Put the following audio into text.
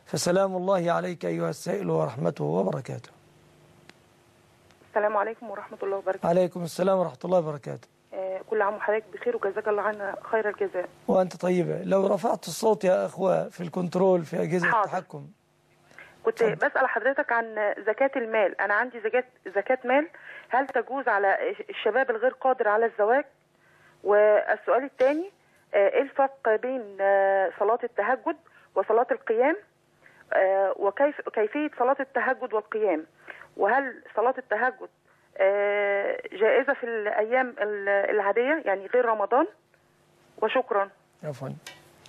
فسلام الله عليك أيها السائل ورحمته وبركاته. السلام عليكم ورحمة الله وبركاته. عليكم السلام ورحمة الله وبركاته. كل عام وحضرتك بخير وجزاك الله عنا خير الجزاء. وأنت طيبة. لو رفعت الصوت يا أخوة في الكنترول في أجهزة التحكم. كنت بسأل حضرتك عن زكاة المال. أنا عندي زكاة مال، هل تجوز على الشباب الغير قادر على الزواج؟ والسؤال الثاني، إيه الفرق بين صلاة التهجد وصلاة القيام؟ وكيفية صلاة التهجد والقيام؟ وهل صلاة التهجد جائزة في الأيام العادية يعني غير رمضان؟ وشكرا. عفوا.